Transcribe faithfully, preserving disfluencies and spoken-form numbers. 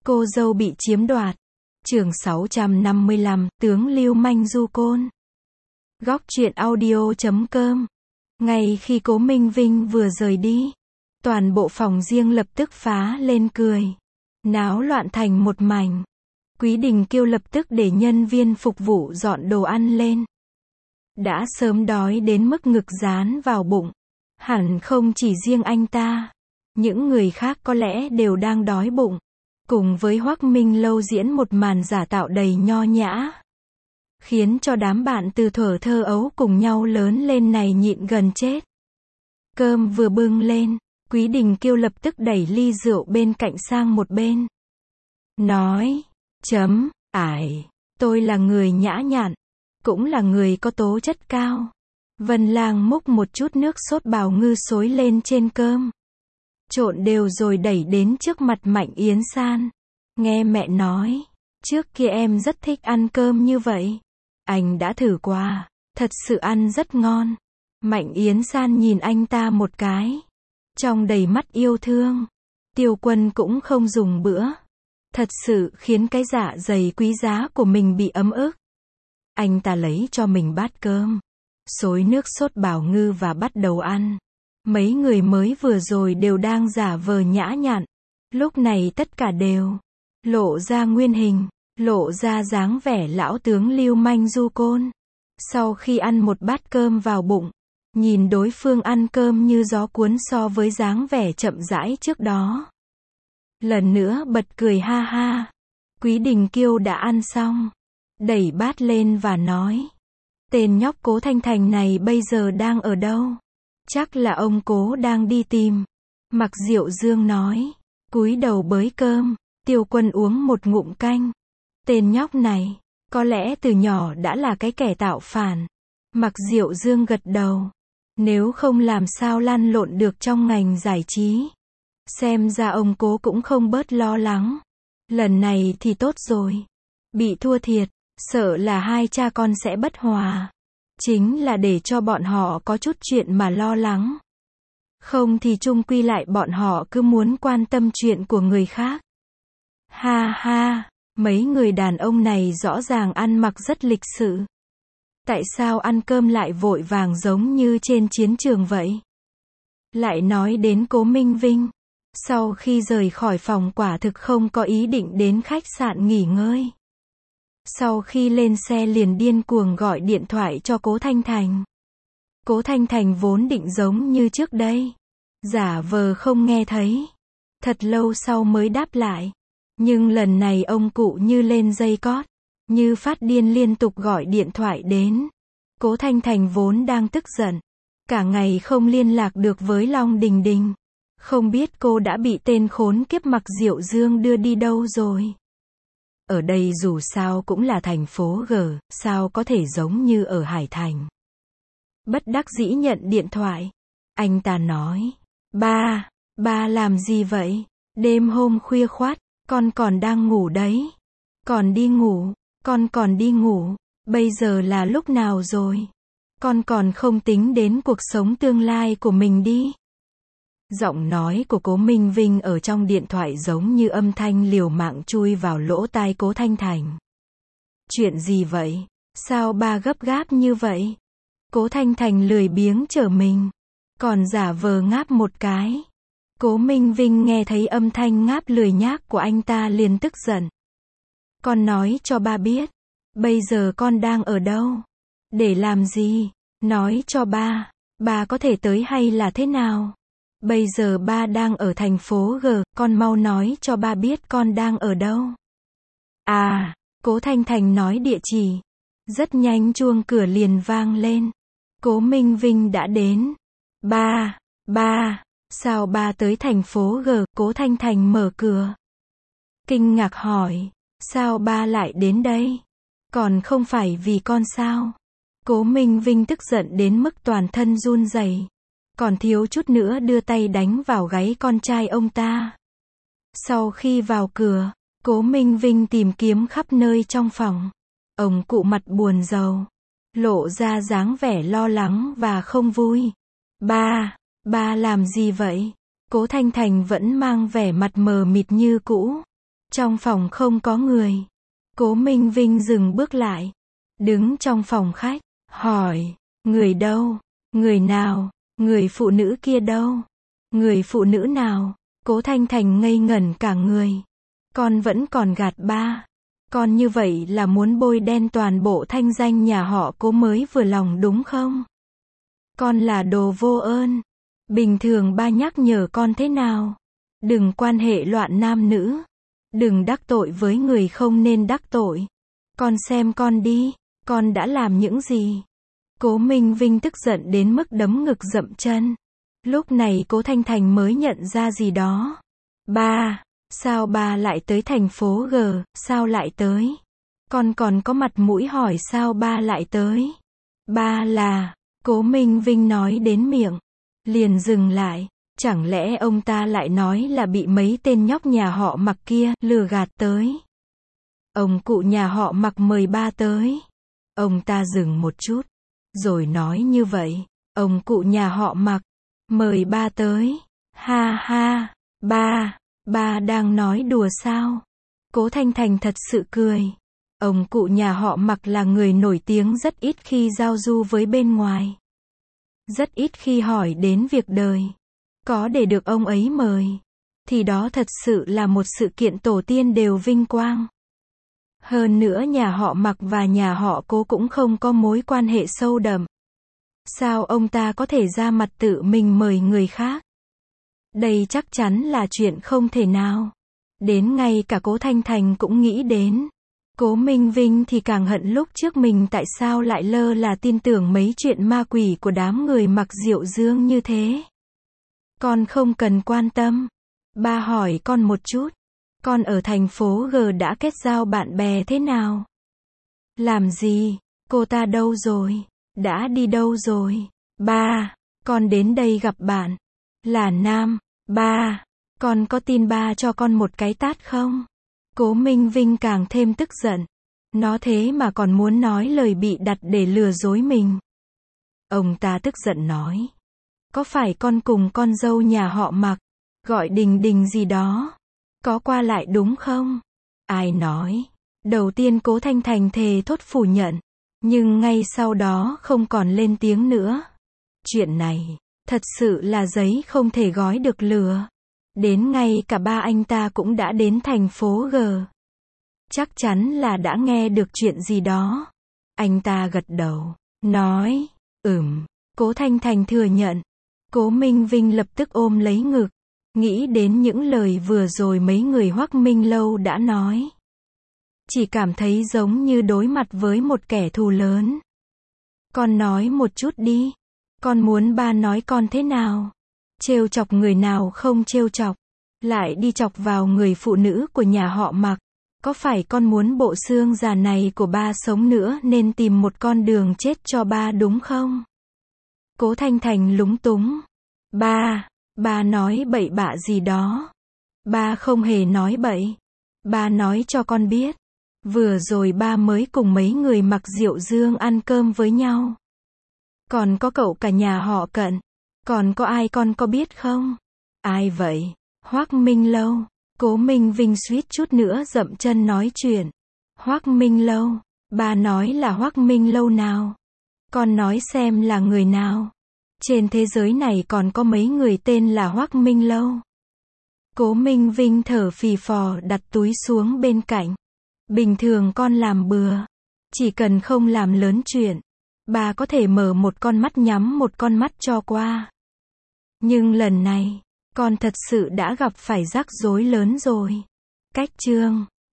Cô dâu bị chiếm đoạt. Chương sáu trăm năm mươi lăm, tướng lưu manh du côn. Góc truyện audio chấm com. Ngay khi Cố Minh Vinh vừa rời đi, toàn bộ phòng riêng lập tức phá lên cười, náo loạn thành một mảnh. Quý Đình Kiêu lập tức để nhân viên phục vụ dọn đồ ăn lên. Đã sớm đói đến mức ngực dán vào bụng. Hẳn không chỉ riêng anh ta, những người khác có lẽ đều đang đói bụng. Cùng với Hoắc Minh Lâu diễn một màn giả tạo đầy nho nhã, khiến cho đám bạn từ thuở thơ ấu cùng nhau lớn lên này nhịn gần chết. Cơm vừa bưng lên, Quý Đình Kiêu lập tức đẩy ly rượu bên cạnh sang một bên. Nói, chấm, ải, tôi là người nhã nhặn, cũng là người có tố chất cao. Vân Lang múc một chút nước sốt bào ngư xối lên trên cơm, trộn đều rồi đẩy đến trước mặt Mạnh Yến San. Nghe mẹ nói, trước kia em rất thích ăn cơm như vậy. Anh đã thử qua, thật sự ăn rất ngon. Mạnh Yến San nhìn anh ta một cái, trong đầy mắt yêu thương. Tiêu Quân cũng không dùng bữa, thật sự khiến cái dạ dày quý giá của mình bị ấm ức. Anh ta lấy cho mình bát cơm, xối nước sốt bào ngư và bắt đầu ăn. Mấy người mới vừa rồi đều đang giả vờ nhã nhặn, lúc này tất cả đều lộ ra nguyên hình, lộ ra dáng vẻ lão tướng lưu manh du côn. Sau khi ăn một bát cơm vào bụng, nhìn đối phương ăn cơm như gió cuốn so với dáng vẻ chậm rãi trước đó, lần nữa bật cười ha ha. Quý Đình Kiêu đã ăn xong, đẩy bát lên và nói, tên nhóc Cố Thanh Thành này bây giờ đang ở đâu? Chắc là ông Cố đang đi tìm. Mặc Diệu Dương nói, cúi đầu bới cơm. Tiêu Quân uống một ngụm canh. Tên nhóc này, có lẽ từ nhỏ đã là cái kẻ tạo phản. Mặc Diệu Dương gật đầu. Nếu không làm sao lăn lộn được trong ngành giải trí. Xem ra ông Cố cũng không bớt lo lắng. Lần này thì tốt rồi. Bị thua thiệt, sợ là hai cha con sẽ bất hòa. Chính là để cho bọn họ có chút chuyện mà lo lắng. Không thì chung quy lại bọn họ cứ muốn quan tâm chuyện của người khác. Ha ha, mấy người đàn ông này rõ ràng ăn mặc rất lịch sự. Tại sao ăn cơm lại vội vàng giống như trên chiến trường vậy? Lại nói đến Cố Minh Vinh, sau khi rời khỏi phòng quả thực không có ý định đến khách sạn nghỉ ngơi. Sau khi lên xe liền điên cuồng gọi điện thoại cho Cố Thanh Thành. Cố Thanh Thành vốn định giống như trước đây, giả vờ không nghe thấy. Thật lâu sau mới đáp lại. Nhưng lần này ông cụ như lên dây cót, như phát điên liên tục gọi điện thoại đến. Cố Thanh Thành vốn đang tức giận, cả ngày không liên lạc được với Long Đình Đình. Không biết cô đã bị tên khốn kiếp Mặc Diệu Dương đưa đi đâu rồi. Ở đây dù sao cũng là thành phố G, sao có thể giống như ở Hải Thành. Bất đắc dĩ nhận điện thoại. Anh ta nói, ba, ba làm gì vậy? Đêm hôm khuya khoắt, con còn đang ngủ đấy. Còn đi ngủ, con còn đi ngủ, bây giờ là lúc nào rồi? Con còn không tính đến cuộc sống tương lai của mình đi. Giọng nói của Cố Minh Vinh ở trong điện thoại giống như âm thanh liều mạng chui vào lỗ tai Cố Thanh Thành. Chuyện gì vậy? Sao ba gấp gáp như vậy? Cố Thanh Thành lười biếng trở mình, còn giả vờ ngáp một cái. Cố Minh Vinh nghe thấy âm thanh ngáp lười nhác của anh ta liền tức giận. Con nói cho ba biết, bây giờ con đang ở đâu? Để làm gì? Nói cho ba, ba có thể tới hay là thế nào? Bây giờ ba đang ở thành phố G, con mau nói cho ba biết con đang ở đâu. À, Cố Thanh Thành nói địa chỉ. Rất nhanh chuông cửa liền vang lên. Cố Minh Vinh đã đến. Ba, ba, sao ba tới thành phố G? Cố Thanh Thành mở cửa, kinh ngạc hỏi, sao ba lại đến đây? Còn không phải vì con sao? Cố Minh Vinh tức giận đến mức toàn thân run rẩy, còn thiếu chút nữa đưa tay đánh vào gáy con trai ông ta. Sau khi vào cửa, Cố Minh Vinh tìm kiếm khắp nơi trong phòng. Ông cụ mặt buồn rầu, lộ ra dáng vẻ lo lắng và không vui. Ba, ba làm gì vậy? Cố Thanh Thành vẫn mang vẻ mặt mờ mịt như cũ. Trong phòng không có người. Cố Minh Vinh dừng bước lại. Đứng trong phòng khách. Hỏi. Người đâu? Người nào? Người phụ nữ kia đâu? Người phụ nữ nào? Cố Thanh Thành ngây ngẩn cả người. Con vẫn còn gạt ba. Con như vậy là muốn bôi đen toàn bộ thanh danh nhà họ Cố mới vừa lòng đúng không? Con là đồ vô ơn. Bình thường ba nhắc nhở con thế nào? Đừng quan hệ loạn nam nữ. Đừng đắc tội với người không nên đắc tội. Con xem con đi, con đã làm những gì? Cố Minh Vinh tức giận đến mức đấm ngực dậm chân. Lúc này Cố Thanh Thành mới nhận ra gì đó. Ba, sao ba lại tới thành phố G, sao lại tới? Con còn có mặt mũi hỏi sao ba lại tới? Ba là, Cố Minh Vinh nói đến miệng, liền dừng lại. Chẳng lẽ ông ta lại nói là bị mấy tên nhóc nhà họ Mặc kia lừa gạt tới? Ông cụ nhà họ Mặc mời ba tới. Ông ta dừng một chút, rồi nói như vậy. Ông cụ nhà họ Mặc mời ba tới. Ha ha, ba, ba đang nói đùa sao? Cố Thanh Thành thật sự cười. Ông cụ nhà họ Mặc là người nổi tiếng rất ít khi giao du với bên ngoài. Rất ít khi hỏi đến việc đời. Có để được ông ấy mời, thì đó thật sự là một sự kiện tổ tiên đều vinh quang. Hơn nữa nhà họ Mặc và nhà họ Cố cũng không có mối quan hệ sâu đậm. Sao ông ta có thể ra mặt tự mình mời người khác? Đây chắc chắn là chuyện không thể nào. Đến ngay cả Cố Thanh Thành cũng nghĩ đến. Cố Minh Vinh thì càng hận lúc trước mình tại sao lại lơ là tin tưởng mấy chuyện ma quỷ của đám người Mặc Diệu Dương như thế. Con không cần quan tâm. Ba hỏi con một chút. Con ở thành phố G đã kết giao bạn bè thế nào? Làm gì? Cô ta đâu rồi? Đã đi đâu rồi? Ba, con đến đây gặp bạn. Là nam. Ba, con có tin ba cho con một cái tát không? Cố Minh Vinh càng thêm tức giận. Nó thế mà còn muốn nói lời bị đặt để lừa dối mình. Ông ta tức giận nói. Có phải con cùng con dâu nhà họ Mặc, gọi Đình Đình gì đó, có qua lại đúng không? Ai nói? Đầu tiên Cố Thanh Thành thề thốt phủ nhận, nhưng ngay sau đó không còn lên tiếng nữa. Chuyện này, thật sự là giấy không thể gói được lửa. Đến ngay cả ba anh ta cũng đã đến thành phố G. Chắc chắn là đã nghe được chuyện gì đó. Anh ta gật đầu, nói, ừm, Cố Thanh Thành thừa nhận. Cố Minh Vinh lập tức ôm lấy ngực, nghĩ đến những lời vừa rồi mấy người Hoắc Minh Lâu đã nói. Chỉ cảm thấy giống như đối mặt với một kẻ thù lớn. Con nói một chút đi. Con muốn ba nói con thế nào? Trêu chọc người nào không trêu chọc, lại đi chọc vào người phụ nữ của nhà họ Mặc. Có phải con muốn bộ xương già này của ba sống nữa nên tìm một con đường chết cho ba đúng không? Cố Thanh Thành lúng túng. Ba, ba nói bậy bạ gì đó. Ba không hề nói bậy. Ba nói cho con biết. Vừa rồi ba mới cùng mấy người Mặc Diệu Dương ăn cơm với nhau. Còn có cậu cả nhà họ Cận. Còn có ai con có biết không? Ai vậy? Hoắc Minh Lâu. Cố Minh Vinh suýt chút nữa dậm chân nói chuyện. Hoắc Minh Lâu. Ba nói là Hoắc Minh Lâu nào? Con nói xem là người nào? Trên thế giới này còn có mấy người tên là Hoắc Minh Lâu. Cố Minh Vinh thở phì phò đặt túi xuống bên cạnh. Bình thường con làm bừa. Chỉ cần không làm lớn chuyện. Bà có thể mở một con mắt nhắm một con mắt cho qua. Nhưng lần này, con thật sự đã gặp phải rắc rối lớn rồi. Cách chương